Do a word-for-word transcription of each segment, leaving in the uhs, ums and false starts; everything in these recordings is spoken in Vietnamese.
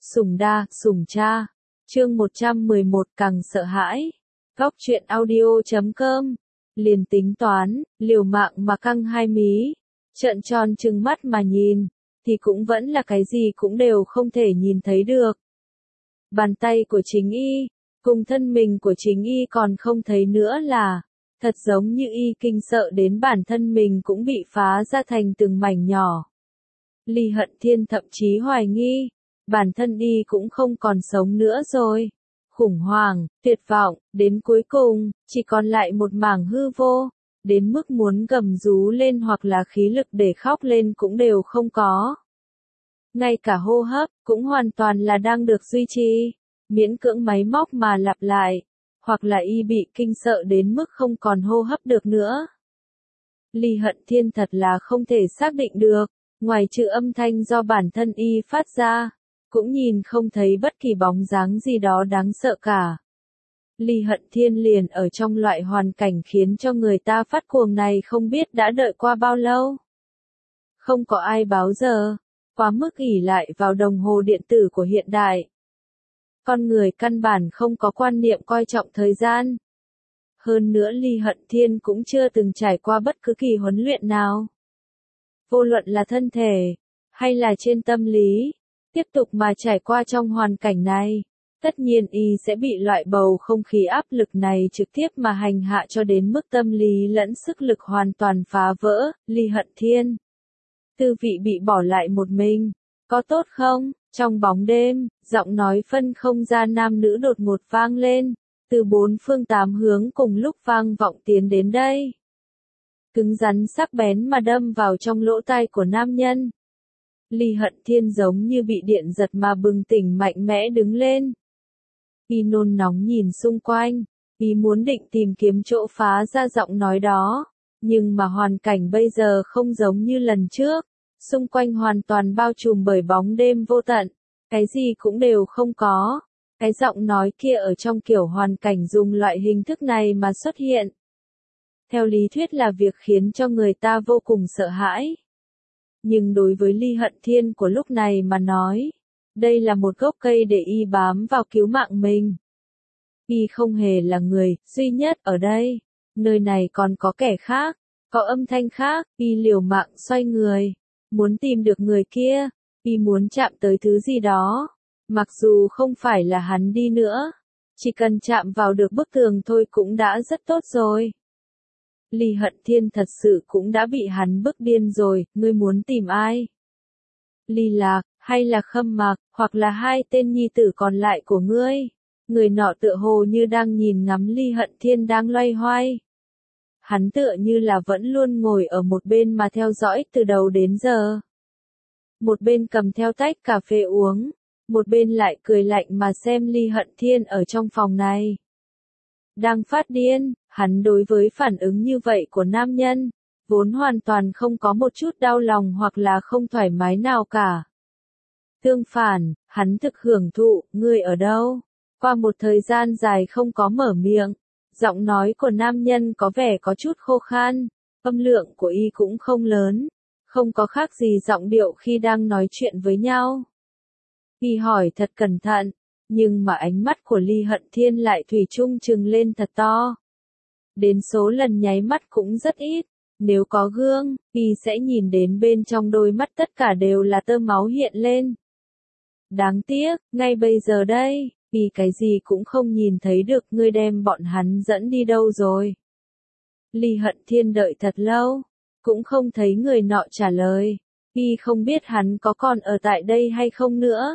Sùng đa, sùng cha. Chương một trăm mười một càng sợ hãi. Góc truyện audio chấm com. Liền tính toán, liều mạng mà căng hai mí, trợn tròn trừng mắt mà nhìn, thì cũng vẫn là cái gì cũng đều không thể nhìn thấy được. Bàn tay của chính y, cùng thân mình của chính y còn không thấy nữa là, thật giống như y kinh sợ đến bản thân mình cũng bị phá ra thành từng mảnh nhỏ. Ly Hận Thiên thậm chí hoài nghi, bản thân y cũng không còn sống nữa rồi. Khủng hoảng, tuyệt vọng, đến cuối cùng, chỉ còn lại một mảng hư vô, đến mức muốn gầm rú lên hoặc là khí lực để khóc lên cũng đều không có. Ngay cả hô hấp, cũng hoàn toàn là đang được duy trì, miễn cưỡng máy móc mà lặp lại, hoặc là y bị kinh sợ đến mức không còn hô hấp được nữa. Ly Hận Thiên thật là không thể xác định được, ngoài trừ âm thanh do bản thân y phát ra, cũng nhìn không thấy bất kỳ bóng dáng gì đó đáng sợ cả. Ly Hận Thiên liền ở trong loại hoàn cảnh khiến cho người ta phát cuồng này không biết đã đợi qua bao lâu. Không có ai báo giờ, quá mức ỷ lại vào đồng hồ điện tử của hiện đại. Con người căn bản không có quan niệm coi trọng thời gian. Hơn nữa Ly Hận Thiên cũng chưa từng trải qua bất cứ kỳ huấn luyện nào. Vô luận là thân thể, hay là trên tâm lý, tiếp tục mà trải qua trong hoàn cảnh này, tất nhiên y sẽ bị loại bầu không khí áp lực này trực tiếp mà hành hạ cho đến mức tâm lý lẫn sức lực hoàn toàn phá vỡ. Ly Hận Thiên, tư vị bị bỏ lại một mình, có tốt không? Trong bóng đêm, giọng nói phân không ra nam nữ đột ngột vang lên, từ bốn phương tám hướng cùng lúc vang vọng tiến đến đây. Cứng rắn sắc bén mà đâm vào trong lỗ tai của nam nhân. Ly Hận Thiên giống như bị điện giật mà bừng tỉnh mạnh mẽ đứng lên. Y nôn nóng nhìn xung quanh, y muốn định tìm kiếm chỗ phá ra giọng nói đó, nhưng mà hoàn cảnh bây giờ không giống như lần trước, xung quanh hoàn toàn bao trùm bởi bóng đêm vô tận, cái gì cũng đều không có, cái giọng nói kia ở trong kiểu hoàn cảnh dùng loại hình thức này mà xuất hiện. Theo lý thuyết là việc khiến cho người ta vô cùng sợ hãi. Nhưng đối với Ly Hận Thiên của lúc này mà nói, đây là một gốc cây để y bám vào cứu mạng mình. Y không hề là người duy nhất ở đây, nơi này còn có kẻ khác, có âm thanh khác. Y liều mạng xoay người, muốn tìm được người kia, y muốn chạm tới thứ gì đó, mặc dù không phải là hắn đi nữa, chỉ cần chạm vào được bức tường thôi cũng đã rất tốt rồi. Ly Hận Thiên thật sự cũng đã bị hắn bức điên rồi. Ngươi muốn tìm ai? Ly Lạc, hay là Khâm Mạc, hoặc là hai tên nhi tử còn lại của ngươi? Người nọ tựa hồ như đang nhìn ngắm Ly Hận Thiên đang loay hoay. Hắn tựa như là vẫn luôn ngồi ở một bên mà theo dõi từ đầu đến giờ. Một bên cầm theo tách cà phê uống, một bên lại cười lạnh mà xem Ly Hận Thiên ở trong phòng này. Đang phát điên, hắn đối với phản ứng như vậy của nam nhân, vốn hoàn toàn không có một chút đau lòng hoặc là không thoải mái nào cả. Tương phản, hắn thực hưởng thụ. Ngươi ở đâu? Qua một thời gian dài không có mở miệng, giọng nói của nam nhân có vẻ có chút khô khan, âm lượng của y cũng không lớn, không có khác gì giọng điệu khi đang nói chuyện với nhau. Y hỏi thật cẩn thận, nhưng mà ánh mắt của Ly Hận Thiên lại thủy chung trừng lên thật to. Đến số lần nháy mắt cũng rất ít, nếu có gương, y sẽ nhìn đến bên trong đôi mắt tất cả đều là tơ máu hiện lên. Đáng tiếc, ngay bây giờ đây, y cái gì cũng không nhìn thấy được. Ngươi đem bọn hắn dẫn đi đâu rồi? Ly Hận Thiên đợi thật lâu, cũng không thấy người nọ trả lời, y không biết hắn có còn ở tại đây hay không nữa.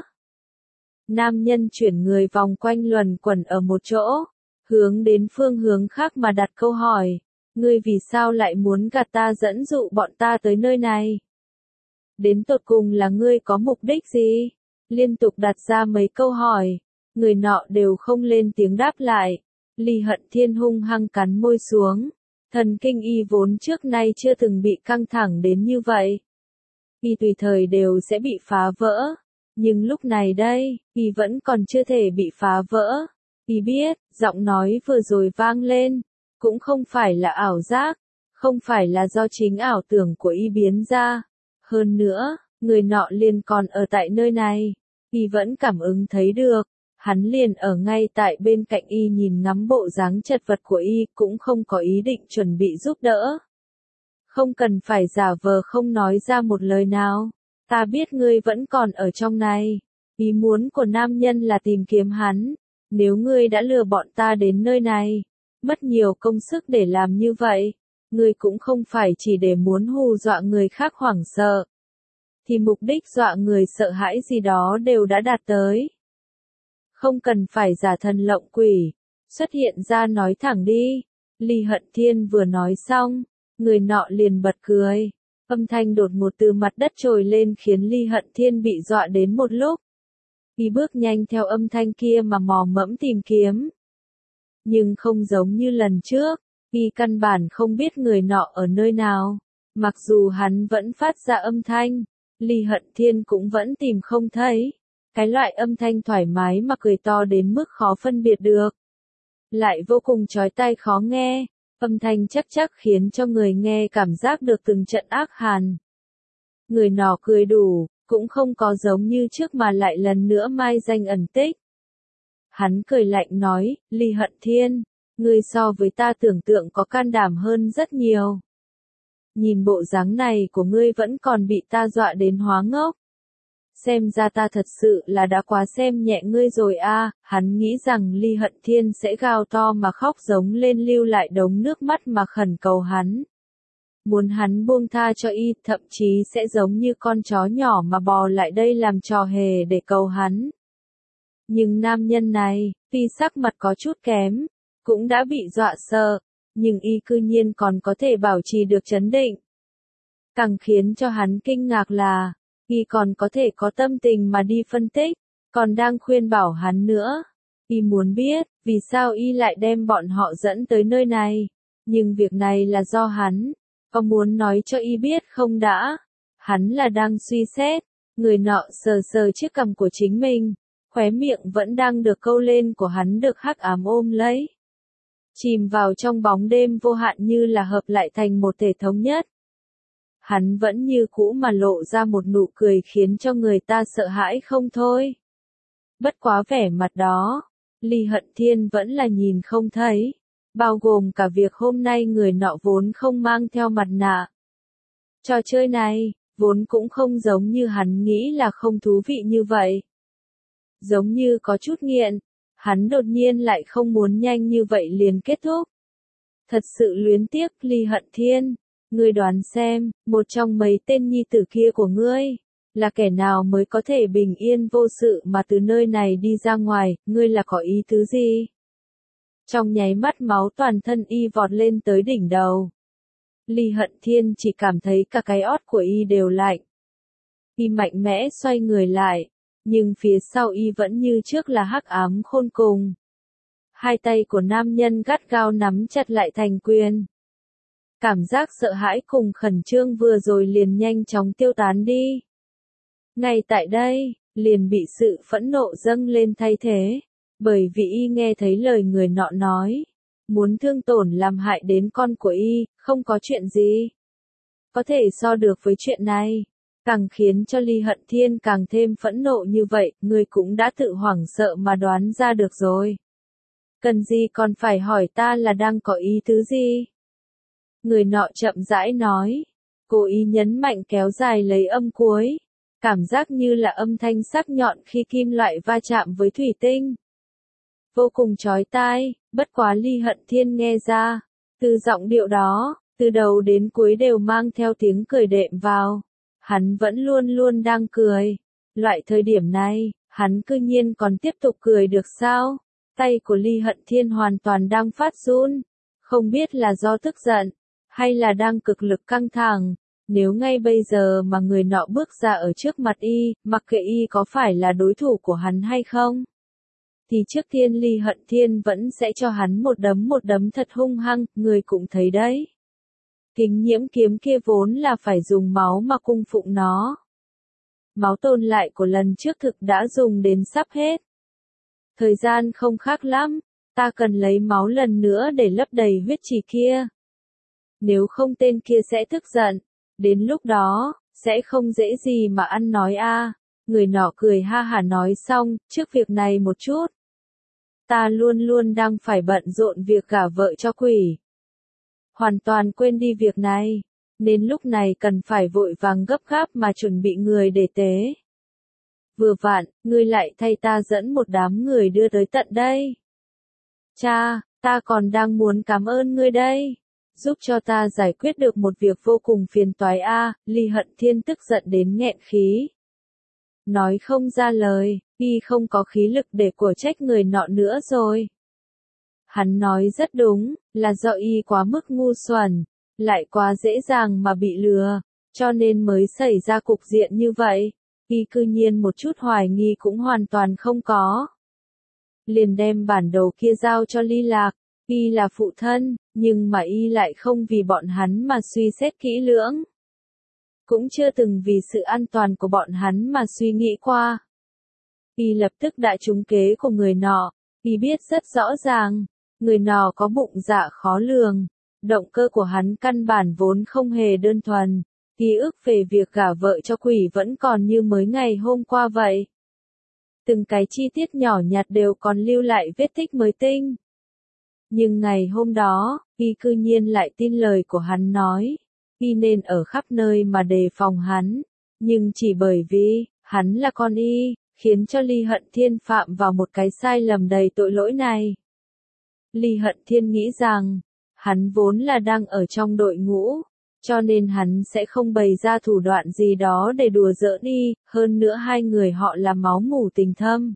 Nam nhân chuyển người vòng quanh luẩn quẩn ở một chỗ, hướng đến phương hướng khác mà đặt câu hỏi. Ngươi vì sao lại muốn gạt ta dẫn dụ bọn ta tới nơi này? Đến tột cùng là ngươi có mục đích gì? Liên tục đặt ra mấy câu hỏi, người nọ đều không lên tiếng đáp lại. Ly Hận Thiên hung hăng cắn môi xuống, thần kinh y vốn trước nay chưa từng bị căng thẳng đến như vậy. Y tùy thời đều sẽ bị phá vỡ. Nhưng lúc này đây, y vẫn còn chưa thể bị phá vỡ. Y biết, giọng nói vừa rồi vang lên, cũng không phải là ảo giác, không phải là do chính ảo tưởng của y biến ra. Hơn nữa, người nọ liền còn ở tại nơi này. Y vẫn cảm ứng thấy được, hắn liền ở ngay tại bên cạnh Y nhìn ngắm bộ dáng chật vật của Y, cũng không có ý định chuẩn bị giúp đỡ. Không cần phải giả vờ không nói ra một lời nào, ta biết ngươi vẫn còn ở trong này. Ý muốn của nam nhân là tìm kiếm hắn, nếu ngươi đã lừa bọn ta đến nơi này, mất nhiều công sức để làm như vậy, ngươi cũng không phải chỉ để muốn hù dọa người khác hoảng sợ, thì mục đích dọa người sợ hãi gì đó đều đã đạt tới. Không cần phải giả thần lộng quỷ, xuất hiện ra nói thẳng đi. Ly Hận Thiên vừa nói xong, người nọ liền bật cười, âm thanh đột ngột từ mặt đất trồi lên khiến Ly Hận Thiên bị dọa đến một lúc. Y bước nhanh theo âm thanh kia mà mò mẫm tìm kiếm. Nhưng không giống như lần trước, Y căn bản không biết người nọ ở nơi nào. Mặc dù hắn vẫn phát ra âm thanh, Ly Hận Thiên cũng vẫn tìm không thấy. Cái loại âm thanh thoải mái mà cười to đến mức khó phân biệt được. Lại vô cùng chói tai khó nghe, âm thanh chắc chắc khiến cho người nghe cảm giác được từng trận ác hàn. Người nọ cười đủ, cũng không có giống như trước mà lại lần nữa mai danh ẩn tích. Hắn cười lạnh nói, Ly Hận Thiên, ngươi so với ta tưởng tượng có can đảm hơn rất nhiều. Nhìn bộ dáng này của ngươi vẫn còn bị ta dọa đến hóa ngốc. Xem ra ta thật sự là đã quá xem nhẹ ngươi rồi a. À. Hắn nghĩ rằng Ly Hận Thiên sẽ gào to mà khóc giống lên lưu lại đống nước mắt mà khẩn cầu hắn. Muốn hắn buông tha cho Y, thậm chí sẽ giống như con chó nhỏ mà bò lại đây làm trò hề để cầu hắn. Nhưng nam nhân này, tuy sắc mặt có chút kém, cũng đã bị dọa sợ, nhưng Y cư nhiên còn có thể bảo trì được trấn định. Càng khiến cho hắn kinh ngạc là, Y còn có thể có tâm tình mà đi phân tích, còn đang khuyên bảo hắn nữa. Y muốn biết, vì sao Y lại đem bọn họ dẫn tới nơi này, nhưng việc này là do hắn, có muốn nói cho Y biết không đã? Hắn là đang suy xét, người nọ sờ sờ chiếc cằm của chính mình, khóe miệng vẫn đang được câu lên của hắn được hắc ám ôm lấy. Chìm vào trong bóng đêm vô hạn như là hợp lại thành một thể thống nhất. Hắn vẫn như cũ mà lộ ra một nụ cười khiến cho người ta sợ hãi không thôi. Bất quá vẻ mặt đó, Ly Hận Thiên vẫn là nhìn không thấy, bao gồm cả việc hôm nay người nọ vốn không mang theo mặt nạ. Trò chơi này, vốn cũng không giống như hắn nghĩ là không thú vị như vậy. Giống như có chút nghiện, hắn đột nhiên lại không muốn nhanh như vậy liền kết thúc. Thật sự luyến tiếc Ly Hận Thiên. Ngươi đoán xem, một trong mấy tên nhi tử kia của ngươi, là kẻ nào mới có thể bình yên vô sự mà từ nơi này đi ra ngoài, ngươi là có ý tứ gì? Trong nháy mắt máu toàn thân Y vọt lên tới đỉnh đầu. Ly Hận Thiên chỉ cảm thấy cả cái ót của Y đều lạnh. Y mạnh mẽ xoay người lại, nhưng phía sau Y vẫn như trước là hắc ám khôn cùng. Hai tay của nam nhân gắt gao nắm chặt lại thành quyền. Cảm giác sợ hãi cùng khẩn trương vừa rồi liền nhanh chóng tiêu tán đi. Ngay tại đây, liền bị sự phẫn nộ dâng lên thay thế, bởi vì Y nghe thấy lời người nọ nói, muốn thương tổn làm hại đến con của Y, không có chuyện gì có thể so được với chuyện này. Càng khiến cho Ly Hận Thiên càng thêm phẫn nộ như vậy, người cũng đã tự hoảng sợ mà đoán ra được rồi. Cần gì còn phải hỏi ta là đang có ý tứ gì? Người nọ chậm rãi nói, cố ý nhấn mạnh kéo dài lấy âm cuối, cảm giác như là âm thanh sắc nhọn khi kim loại va chạm với thủy tinh. Vô cùng chói tai, bất quá Ly Hận Thiên nghe ra, từ giọng điệu đó, từ đầu đến cuối đều mang theo tiếng cười đệm vào. Hắn vẫn luôn luôn đang cười. Loại thời điểm này, hắn cư nhiên còn tiếp tục cười được sao? Tay của Ly Hận Thiên hoàn toàn đang phát run. Không biết là do tức giận, hay là đang cực lực căng thẳng. Nếu ngay bây giờ mà người nọ bước ra ở trước mặt Y, mặc kệ Y có phải là đối thủ của hắn hay không, thì trước tiên Ly Hận Thiên vẫn sẽ cho hắn một đấm một đấm thật hung hăng, người cũng thấy đấy. Kính nhiễm kiếm kia vốn là phải dùng máu mà cung phụng nó. Máu tồn lại của lần trước thực đã dùng đến sắp hết. Thời gian không khác lắm, ta cần lấy máu lần nữa để lấp đầy huyết trì kia. Nếu không tên kia sẽ tức giận, đến lúc đó, sẽ không dễ gì mà ăn nói a. Người nọ cười ha hả nói xong, trước việc này một chút. Ta luôn luôn đang phải bận rộn việc gả vợ cho quỷ. Hoàn toàn quên đi việc này, nên lúc này cần phải vội vàng gấp gáp mà chuẩn bị người để tế. Vừa vặn, ngươi lại thay ta dẫn một đám người đưa tới tận đây. Cha, ta còn đang muốn cảm ơn ngươi đây. Giúp cho ta giải quyết được một việc vô cùng phiền toái a. Ly Hận Thiên tức giận đến nghẹn khí. Nói không ra lời, y không có khí lực để của trách người nọ nữa rồi. Hắn nói rất đúng, là do y quá mức ngu xuẩn, lại quá dễ dàng mà bị lừa, cho nên mới xảy ra cục diện như vậy. Y cư nhiên một chút hoài nghi cũng hoàn toàn không có. Liền đem bản đồ kia giao cho Ly Lạc, y là phụ thân, nhưng mà y lại không vì bọn hắn mà suy xét kỹ lưỡng. Cũng chưa từng vì sự an toàn của bọn hắn mà suy nghĩ qua. Y lập tức đã trúng kế của người nọ, y biết rất rõ ràng, người nọ có bụng dạ khó lường, động cơ của hắn căn bản vốn không hề đơn thuần, ký ức về việc gả vợ cho quỷ vẫn còn như mới ngày hôm qua vậy. Từng cái chi tiết nhỏ nhặt đều còn lưu lại vết tích mới tinh. Nhưng ngày hôm đó, y cư nhiên lại tin lời của hắn nói, y nên ở khắp nơi mà đề phòng hắn, nhưng chỉ bởi vì, hắn là con y, khiến cho Ly Hận Thiên phạm vào một cái sai lầm đầy tội lỗi này. Ly Hận Thiên nghĩ rằng, hắn vốn là đang ở trong đội ngũ, cho nên hắn sẽ không bày ra thủ đoạn gì đó để đùa giỡn y, hơn nữa hai người họ là máu mủ tình thâm.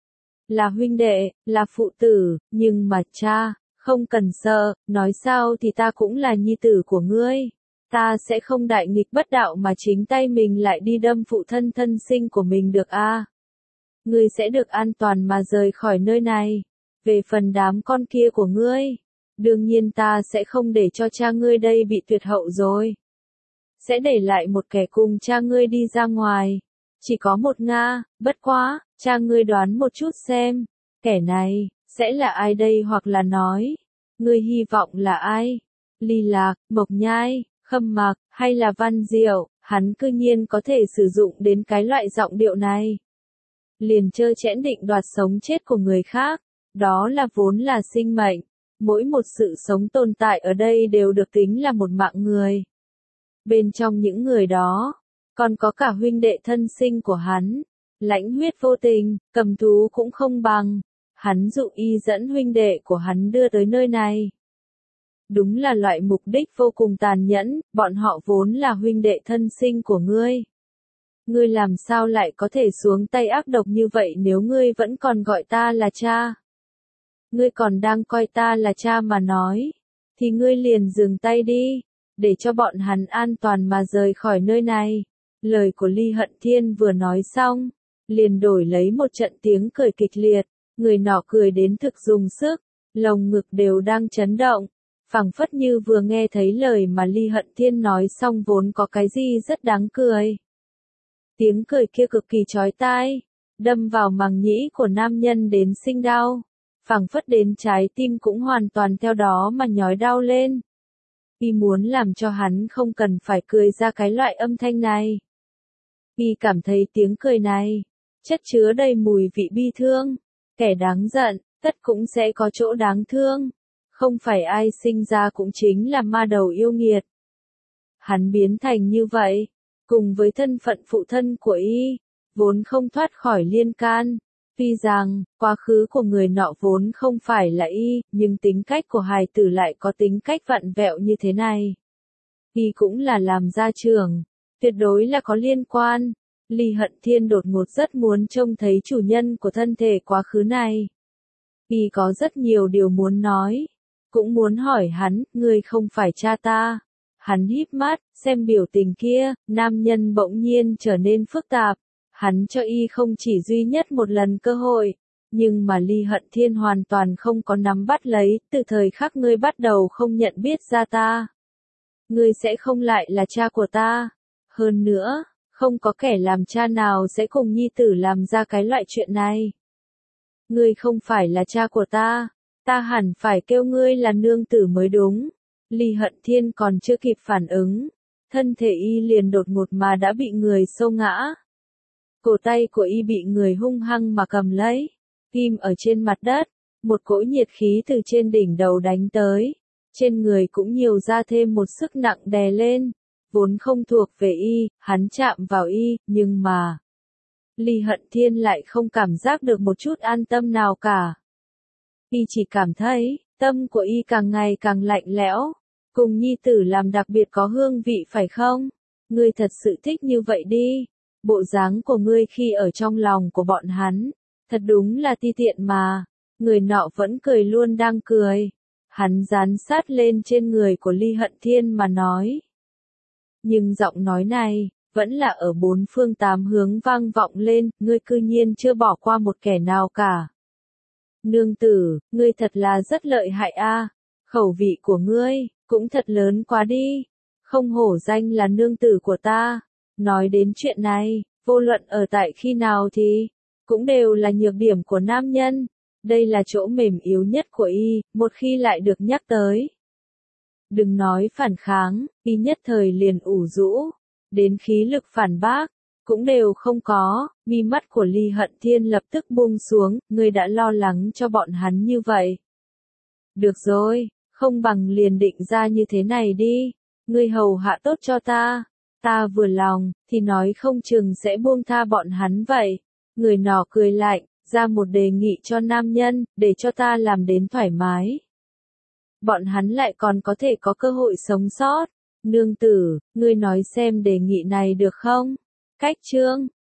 Là huynh đệ, là phụ tử, nhưng mà cha, không cần sợ, nói sao thì ta cũng là nhi tử của ngươi. Ta sẽ không đại nghịch bất đạo mà chính tay mình lại đi đâm phụ thân thân sinh của mình được a. À. Ngươi sẽ được an toàn mà rời khỏi nơi này. Về phần đám con kia của ngươi, đương nhiên ta sẽ không để cho cha ngươi đây bị tuyệt hậu rồi. Sẽ để lại một kẻ cùng cha ngươi đi ra ngoài. Chỉ có một Nga, bất quá, cha ngươi đoán một chút xem, kẻ này, sẽ là ai đây hoặc là nói, ngươi hy vọng là ai? Ly Lạc, Mộc Nhai, Khâm Mạc, hay là Văn Diệu, hắn cư nhiên có thể sử dụng đến cái loại giọng điệu này. Liền trơ trẽn định đoạt sống chết của người khác, đó là vốn là sinh mệnh, mỗi một sự sống tồn tại ở đây đều được tính là một mạng người. Bên trong những người đó, còn có cả huynh đệ thân sinh của hắn, lãnh huyết vô tình, cầm thú cũng không bằng, hắn dụ y dẫn huynh đệ của hắn đưa tới nơi này. Đúng là loại mục đích vô cùng tàn nhẫn, bọn họ vốn là huynh đệ thân sinh của ngươi. Ngươi làm sao lại có thể xuống tay ác độc như vậy nếu ngươi vẫn còn gọi ta là cha? Ngươi còn đang coi ta là cha mà nói, thì ngươi liền dừng tay đi, để cho bọn hắn an toàn mà rời khỏi nơi này. Lời của Ly Hận Thiên vừa nói xong, liền đổi lấy một trận tiếng cười kịch liệt, người nọ cười đến thực dùng sức, lồng ngực đều đang chấn động, phảng phất như vừa nghe thấy lời mà Ly Hận Thiên nói xong vốn có cái gì rất đáng cười. Tiếng cười kia cực kỳ chói tai, đâm vào màng nhĩ của nam nhân đến sinh đau, phảng phất đến trái tim cũng hoàn toàn theo đó mà nhói đau lên. Y muốn làm cho hắn không cần phải cười ra cái loại âm thanh này. Y cảm thấy tiếng cười này, chất chứa đầy mùi vị bi thương, kẻ đáng giận, tất cũng sẽ có chỗ đáng thương. Không phải ai sinh ra cũng chính là ma đầu yêu nghiệt. Hắn biến thành như vậy, cùng với thân phận phụ thân của y, vốn không thoát khỏi liên can. Tuy rằng, quá khứ của người nọ vốn không phải là y, nhưng tính cách của hài tử lại có tính cách vặn vẹo như thế này. Y cũng là làm gia trưởng, tuyệt đối là có liên quan. Ly Hận Thiên đột ngột rất muốn trông thấy chủ nhân của thân thể quá khứ này. Y có rất nhiều điều muốn nói, cũng muốn hỏi hắn, ngươi không phải cha ta. Hắn híp mắt, xem biểu tình kia, nam nhân bỗng nhiên trở nên phức tạp. Hắn cho y không chỉ duy nhất một lần cơ hội, nhưng mà Ly Hận Thiên hoàn toàn không có nắm bắt lấy, từ thời khắc ngươi bắt đầu không nhận biết ra ta. Ngươi sẽ không lại là cha của ta. Hơn nữa, không có kẻ làm cha nào sẽ cùng nhi tử làm ra cái loại chuyện này. Ngươi không phải là cha của ta, ta hẳn phải kêu ngươi là nương tử mới đúng. Ly Hận Thiên còn chưa kịp phản ứng, thân thể y liền đột ngột mà đã bị người xô ngã. Cổ tay của y bị người hung hăng mà cầm lấy, ghim ở trên mặt đất, một cỗ nhiệt khí từ trên đỉnh đầu đánh tới, trên người cũng nhiều ra thêm một sức nặng đè lên, vốn không thuộc về y, hắn chạm vào y, nhưng mà Ly Hận Thiên lại không cảm giác được một chút an tâm nào cả. Y chỉ cảm thấy, tâm của y càng ngày càng lạnh lẽo, cùng nhi tử làm đặc biệt có hương vị phải không? Ngươi thật sự thích như vậy đi, bộ dáng của ngươi khi ở trong lòng của bọn hắn, thật đúng là ti tiện mà, người nọ vẫn cười luôn đang cười. Hắn dán sát lên trên người của Ly Hận Thiên mà nói. Nhưng giọng nói này, vẫn là ở bốn phương tám hướng vang vọng lên, ngươi cư nhiên chưa bỏ qua một kẻ nào cả. Nương tử, ngươi thật là rất lợi hại a, khẩu vị của ngươi, cũng thật lớn quá đi, không hổ danh là nương tử của ta. Nói đến chuyện này, vô luận ở tại khi nào thì, cũng đều là nhược điểm của nam nhân. Đây là chỗ mềm yếu nhất của y, một khi lại được nhắc tới. Đừng nói phản kháng, y nhất thời liền ủ rũ, đến khí lực phản bác, cũng đều không có, mi mắt của Ly Hận Thiên lập tức buông xuống, ngươi đã lo lắng cho bọn hắn như vậy. Được rồi, không bằng liền định ra như thế này đi, ngươi hầu hạ tốt cho ta, ta vừa lòng, thì nói không chừng sẽ buông tha bọn hắn vậy. Người nọ cười lạnh, ra một đề nghị cho nam nhân, để cho ta làm đến thoải mái. Bọn hắn lại còn có thể có cơ hội sống sót. Nương tử, ngươi nói xem đề nghị này được không? Cách chương